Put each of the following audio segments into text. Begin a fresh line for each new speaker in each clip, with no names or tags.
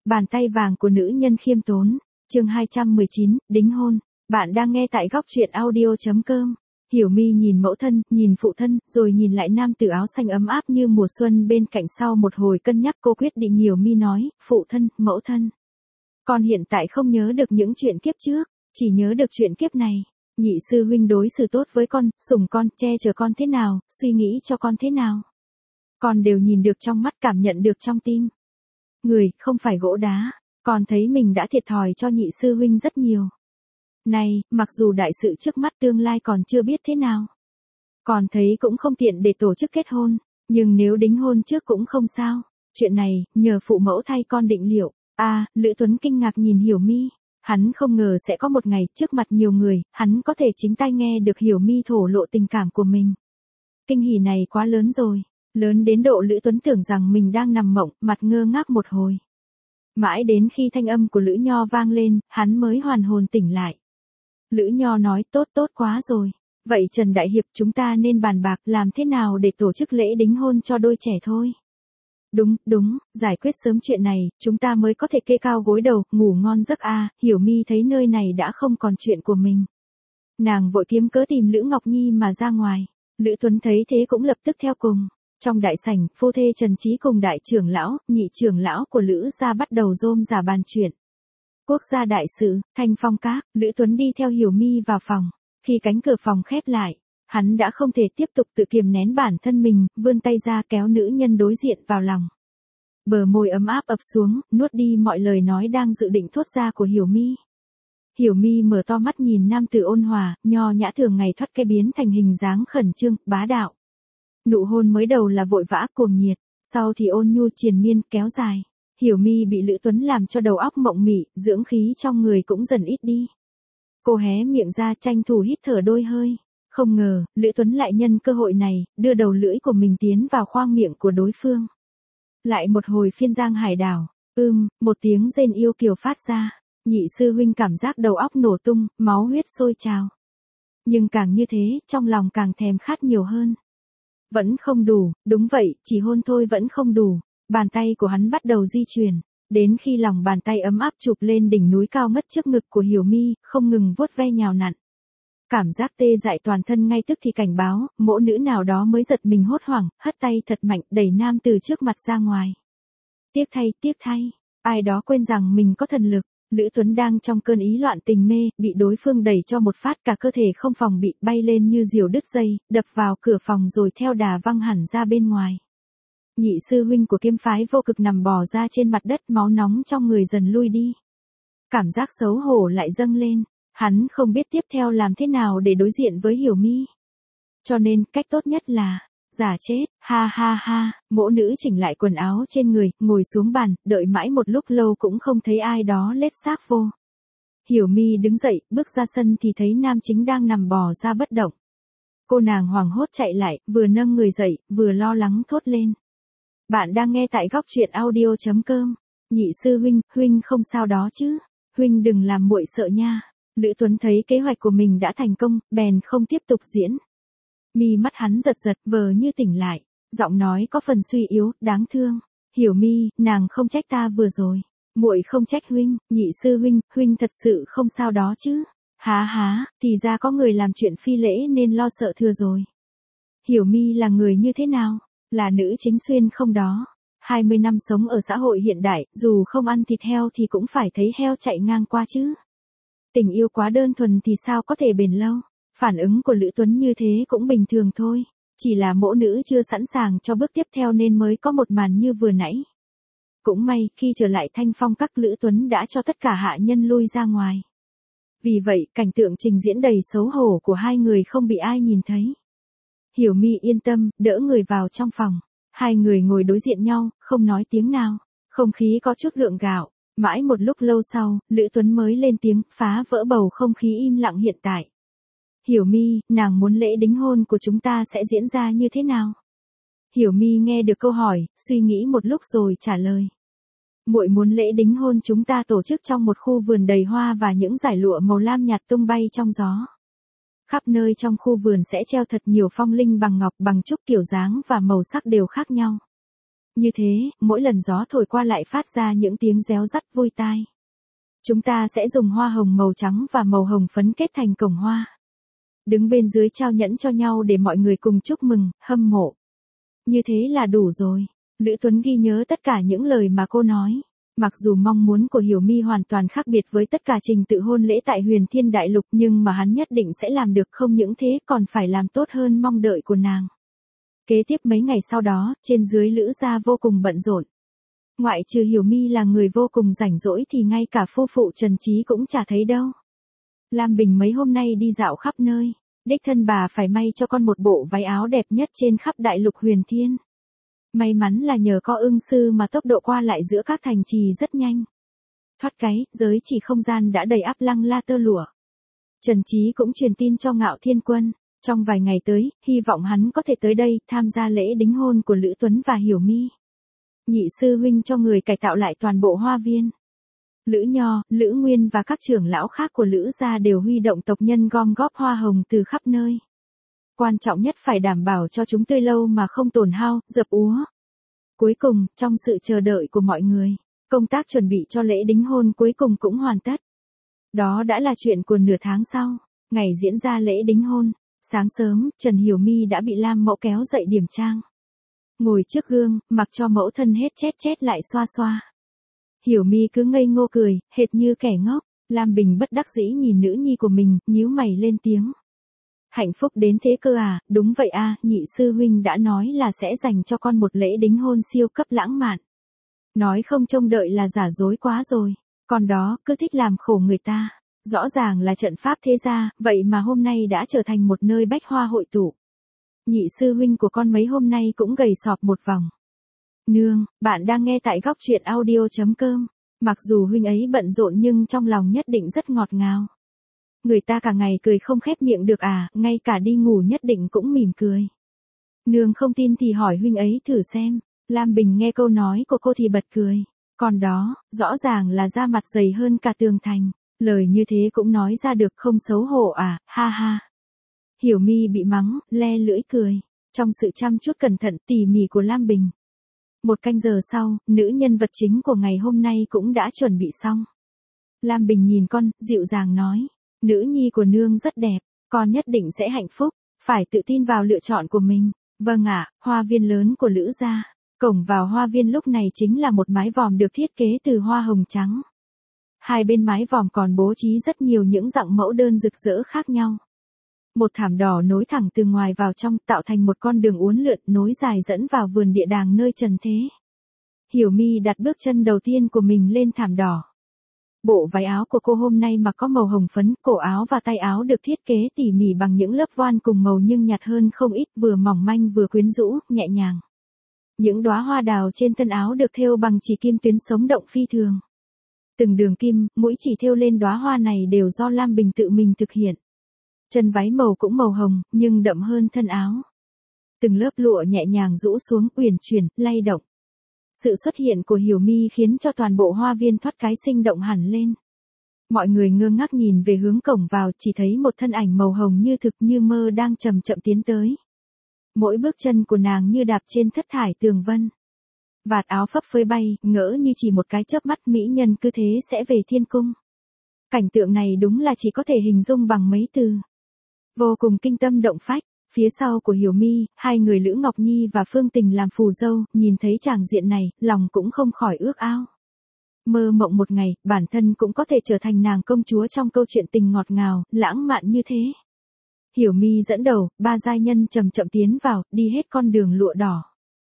Bàn tay vàng của nữ nhân khiêm tốn. Chương 219, đính hôn. Bạn đang nghe tại góc truyện audio.com. Hiểu Mi nhìn mẫu thân, nhìn phụ thân, rồi nhìn lại nam tử áo xanh ấm áp như mùa xuân bên cạnh. Sau một hồi cân nhắc cô quyết định. Hiểu Mi nói, phụ thân, mẫu thân. Con hiện tại không nhớ được những chuyện kiếp trước, chỉ nhớ được chuyện kiếp này. Nhị sư huynh đối xử tốt với con, sủng con, che chở con thế nào, suy nghĩ cho con thế nào. Con đều nhìn được trong mắt, cảm nhận được trong tim. Người, không phải gỗ đá, con thấy mình đã thiệt thòi cho nhị sư huynh rất nhiều. Này, mặc dù đại sự trước mắt tương lai còn chưa biết thế nào. Con thấy cũng không tiện để tổ chức kết hôn, nhưng nếu đính hôn trước cũng không sao. Chuyện này, nhờ phụ mẫu thay con định liệu. Lữ Tuấn kinh ngạc nhìn Hiểu Mi. Hắn không ngờ sẽ có một ngày trước mặt nhiều người, hắn có thể chính tai nghe được Hiểu Mi thổ lộ tình cảm của mình. Kinh hỉ này quá lớn rồi, lớn đến độ Lữ Tuấn tưởng rằng mình đang nằm mộng, mặt ngơ ngác một hồi. Mãi đến khi thanh âm của Lữ Nho vang lên, hắn mới hoàn hồn tỉnh lại. Lữ Nho nói, tốt quá rồi. Vậy Trần Đại Hiệp, chúng ta nên bàn bạc làm thế nào để tổ chức lễ đính hôn cho đôi trẻ thôi. Đúng, giải quyết sớm chuyện này, chúng ta mới có thể kê cao gối đầu, ngủ ngon giấc. Hiểu Mi thấy nơi này đã không còn chuyện của mình. Nàng vội kiếm cớ tìm Lữ Ngọc Nhi mà ra ngoài. Lữ Tuấn thấy thế cũng lập tức theo cùng. Trong đại sảnh, phu thê Trần Trí cùng đại trưởng lão, nhị trưởng lão của Lữ gia bắt đầu rôm rả bàn chuyện. Quốc gia đại sự, Thanh Phong Các, Lữ Tuấn đi theo Hiểu Mi vào phòng. Khi cánh cửa phòng khép lại, hắn đã không thể tiếp tục tự kiềm nén bản thân mình, vươn tay ra kéo nữ nhân đối diện vào lòng. Bờ môi ấm áp ập xuống, nuốt đi mọi lời nói đang dự định thốt ra của Hiểu Mi. Hiểu Mi mở to mắt nhìn nam tử ôn hòa, nho nhã thường ngày thoát cái biến thành hình dáng khẩn trương, bá đạo. Nụ hôn mới đầu là vội vã cuồng nhiệt, sau thì ôn nhu triền miên, kéo dài. Hiểu Mi bị Lữ Tuấn làm cho đầu óc mộng mị, dưỡng khí trong người cũng dần ít đi. Cô hé miệng ra tranh thủ hít thở đôi hơi. Không ngờ, Lữ Tuấn lại nhân cơ hội này, đưa đầu lưỡi của mình tiến vào khoang miệng của đối phương. Lại một hồi phiên giang hải đảo, một tiếng rên yêu kiều phát ra. Nhị sư huynh cảm giác đầu óc nổ tung, máu huyết sôi trào. Nhưng càng như thế, trong lòng càng thèm khát nhiều hơn. Vẫn không đủ, đúng vậy, chỉ hôn thôi vẫn không đủ. Bàn tay của hắn bắt đầu di chuyển, đến khi lòng bàn tay ấm áp chụp lên đỉnh núi cao ngất trước ngực của Hiểu Mi, không ngừng vuốt ve nhào nặn. Cảm giác tê dại toàn thân ngay tức thì cảnh báo, mỗ nữ nào đó mới giật mình hốt hoảng, hất tay thật mạnh, đẩy nam từ trước mặt ra ngoài. Tiếc thay, ai đó quên rằng mình có thần lực. Lữ Tuấn đang trong cơn ý loạn tình mê, bị đối phương đẩy cho một phát, cả cơ thể không phòng bị, bay lên như diều đứt dây, đập vào cửa phòng rồi theo đà văng hẳn ra bên ngoài. Nhị sư huynh của Kiếm phái Vô Cực nằm bò ra trên mặt đất, máu nóng trong người dần lui đi. Cảm giác xấu hổ lại dâng lên, hắn không biết tiếp theo làm thế nào để đối diện với Hiểu Mi. Cho nên, cách tốt nhất là giả chết. Ha, mỗ nữ chỉnh lại quần áo trên người, ngồi xuống bàn, đợi mãi một lúc lâu cũng không thấy ai đó lết xác vô. Hiểu Mi đứng dậy, bước ra sân thì thấy nam chính đang nằm bò ra bất động. Cô nàng hoảng hốt chạy lại, vừa nâng người dậy, vừa lo lắng thốt lên. Bạn đang nghe tại góc truyện audio.com. Nhị sư huynh không sao đó chứ? Huynh đừng làm muội sợ nha. Lữ Tuấn thấy kế hoạch của mình đã thành công, bèn không tiếp tục diễn. Mi mắt hắn giật vờ như tỉnh lại, giọng nói có phần suy yếu, đáng thương. Hiểu Mi, nàng không trách ta vừa rồi. Muội không trách huynh. Nhị sư huynh thật sự không sao đó chứ? Há, thì ra có người làm chuyện phi lễ nên lo sợ thừa rồi. Hiểu Mi là người như thế nào? Là nữ chính xuyên không đó. 20 năm sống ở xã hội hiện đại, dù không ăn thịt heo thì cũng phải thấy heo chạy ngang qua chứ. Tình yêu quá đơn thuần thì sao có thể bền lâu. Phản ứng của Lữ Tuấn như thế cũng bình thường thôi. Chỉ là mỗ nữ chưa sẵn sàng cho bước tiếp theo nên mới có một màn như vừa nãy. Cũng may, khi trở lại Thanh Phong Các, Lữ Tuấn đã cho tất cả hạ nhân lui ra ngoài. Vì vậy, cảnh tượng trình diễn đầy xấu hổ của hai người không bị ai nhìn thấy. Hiểu Mi yên tâm, đỡ người vào trong phòng. Hai người ngồi đối diện nhau, không nói tiếng nào. Không khí có chút gượng gạo. Mãi một lúc lâu sau, Lữ Tuấn mới lên tiếng, phá vỡ bầu không khí im lặng hiện tại. Hiểu Mi, nàng muốn lễ đính hôn của chúng ta sẽ diễn ra như thế nào? Hiểu Mi nghe được câu hỏi, suy nghĩ một lúc rồi trả lời. Muội muốn lễ đính hôn chúng ta tổ chức trong một khu vườn đầy hoa và những dải lụa màu lam nhạt tung bay trong gió. Khắp nơi trong khu vườn sẽ treo thật nhiều phong linh bằng ngọc, bằng trúc, kiểu dáng và màu sắc đều khác nhau. Như thế, mỗi lần gió thổi qua lại phát ra những tiếng réo rắt vui tai. Chúng ta sẽ dùng hoa hồng màu trắng và màu hồng phấn kết thành cổng hoa. Đứng bên dưới trao nhẫn cho nhau để mọi người cùng chúc mừng, hâm mộ. Như thế là đủ rồi. Lữ Tuấn ghi nhớ tất cả những lời mà cô nói. Mặc dù mong muốn của Hiểu My hoàn toàn khác biệt với tất cả trình tự hôn lễ tại Huyền Thiên Đại Lục, nhưng mà hắn nhất định sẽ làm được, không những thế còn phải làm tốt hơn mong đợi của nàng. Kế tiếp mấy ngày sau đó, trên dưới Lữ gia vô cùng bận rộn. Ngoại trừ Hiểu My là người vô cùng rảnh rỗi thì ngay cả phu phụ Trần Trí cũng chả thấy đâu. Lam Bình mấy hôm nay đi dạo khắp nơi, đích thân bà phải may cho con một bộ váy áo đẹp nhất trên khắp Đại Lục Huyền Thiên. May mắn là nhờ có ưng sư mà tốc độ qua lại giữa các thành trì rất nhanh. Thoát cái, giới chỉ không gian đã đầy ắp lăng la tơ lụa. Trần Trí cũng truyền tin cho Ngạo Thiên Quân, trong vài ngày tới, hy vọng hắn có thể tới đây tham gia lễ đính hôn của Lữ Tuấn và Hiểu My. Nhị sư huynh cho người cải tạo lại toàn bộ hoa viên. Lữ Nho, Lữ Nguyên và các trưởng lão khác của Lữ gia đều huy động tộc nhân gom góp hoa hồng từ khắp nơi. Quan trọng nhất phải đảm bảo cho chúng tươi lâu mà không tổn hao, dập úa. Cuối cùng, trong sự chờ đợi của mọi người, công tác chuẩn bị cho lễ đính hôn cuối cùng cũng hoàn tất. Đó đã là chuyện của nửa tháng sau, ngày diễn ra lễ đính hôn. Sáng sớm, Trần Hiểu My đã bị Lam mẫu kéo dậy điểm trang. Ngồi trước gương, mặc cho mẫu thân hết chét lại xoa xoa. Hiểu My cứ ngây ngô cười, hệt như kẻ ngốc. Lam Bình bất đắc dĩ nhìn nữ nhi của mình, nhíu mày lên tiếng. Hạnh phúc đến thế cơ à, đúng vậy à, nhị sư huynh đã nói là sẽ dành cho con một lễ đính hôn siêu cấp lãng mạn. Nói không trông đợi là giả dối quá rồi, còn đó, cứ thích làm khổ người ta. Rõ ràng là trận pháp thế gia, vậy mà hôm nay đã trở thành một nơi bách hoa hội tụ. Nhị sư huynh của con mấy hôm nay cũng gầy sọp một vòng. Nương, bạn đang nghe tại góc truyện audio.com. Mặc dù huynh ấy bận rộn nhưng trong lòng nhất định rất ngọt ngào. Người ta cả ngày cười không khép miệng được à, ngay cả đi ngủ nhất định cũng mỉm cười. Nương không tin thì hỏi huynh ấy thử xem. Lam Bình nghe câu nói của cô thì bật cười. Còn đó, rõ ràng là da mặt dày hơn cả tường thành. Lời như thế cũng nói ra được, không xấu hổ à, ha ha. Hiểu My bị mắng, le lưỡi cười. Trong sự chăm chút cẩn thận tỉ mỉ của Lam Bình. Một canh giờ sau, nữ nhân vật chính của ngày hôm nay cũng đã chuẩn bị xong. Lam Bình nhìn con, dịu dàng nói. Nữ nhi của nương rất đẹp, con nhất định sẽ hạnh phúc, phải tự tin vào lựa chọn của mình. Vâng ạ, hoa viên lớn của Lữ gia. Cổng vào hoa viên lúc này chính là một mái vòm được thiết kế từ hoa hồng trắng. Hai bên mái vòm còn bố trí rất nhiều những dạng mẫu đơn rực rỡ khác nhau. Một thảm đỏ nối thẳng từ ngoài vào trong, tạo thành một con đường uốn lượn nối dài dẫn vào vườn địa đàng nơi trần thế. Hiểu My đặt bước chân đầu tiên của mình lên thảm đỏ. Bộ váy áo của cô hôm nay mặc có màu hồng phấn, cổ áo và tay áo được thiết kế tỉ mỉ bằng những lớp voan cùng màu nhưng nhạt hơn không ít, vừa mỏng manh vừa quyến rũ, nhẹ nhàng. Những đóa hoa đào trên thân áo được thêu bằng chỉ kim tuyến sống động phi thường. Từng đường kim, mũi chỉ thêu lên đóa hoa này đều do Lam Bình tự mình thực hiện. Chân váy màu cũng màu hồng, nhưng đậm hơn thân áo. Từng lớp lụa nhẹ nhàng rũ xuống, uyển chuyển, lay động. Sự xuất hiện của Hiểu My khiến cho toàn bộ hoa viên thoát cái sinh động hẳn lên. Mọi người ngơ ngác nhìn về hướng cổng vào, chỉ thấy một thân ảnh màu hồng như thực như mơ đang chậm chậm tiến tới. Mỗi bước chân của nàng như đạp trên thất thải tường vân. Vạt áo phấp phới bay, ngỡ như chỉ một cái chớp mắt mỹ nhân cứ thế sẽ về thiên cung. Cảnh tượng này đúng là chỉ có thể hình dung bằng mấy từ. Vô cùng kinh tâm động phách. Phía sau của Hiểu My, hai người Lữ Ngọc Nhi và Phương Tình làm phù dâu, nhìn thấy tràng diện này, lòng cũng không khỏi ước ao. Mơ mộng một ngày, bản thân cũng có thể trở thành nàng công chúa trong câu chuyện tình ngọt ngào, lãng mạn như thế. Hiểu My dẫn đầu, ba giai nhân chậm chậm tiến vào, đi hết con đường lụa đỏ.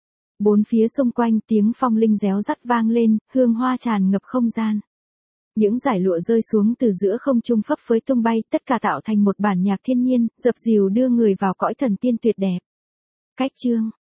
Bốn phía xung quanh tiếng phong linh réo rắt vang lên, hương hoa tràn ngập không gian. Những dải lụa rơi xuống từ giữa không trung phấp phới tung bay, tất cả tạo thành một bản nhạc thiên nhiên, dập dìu đưa người vào cõi thần tiên tuyệt đẹp. Cách chương,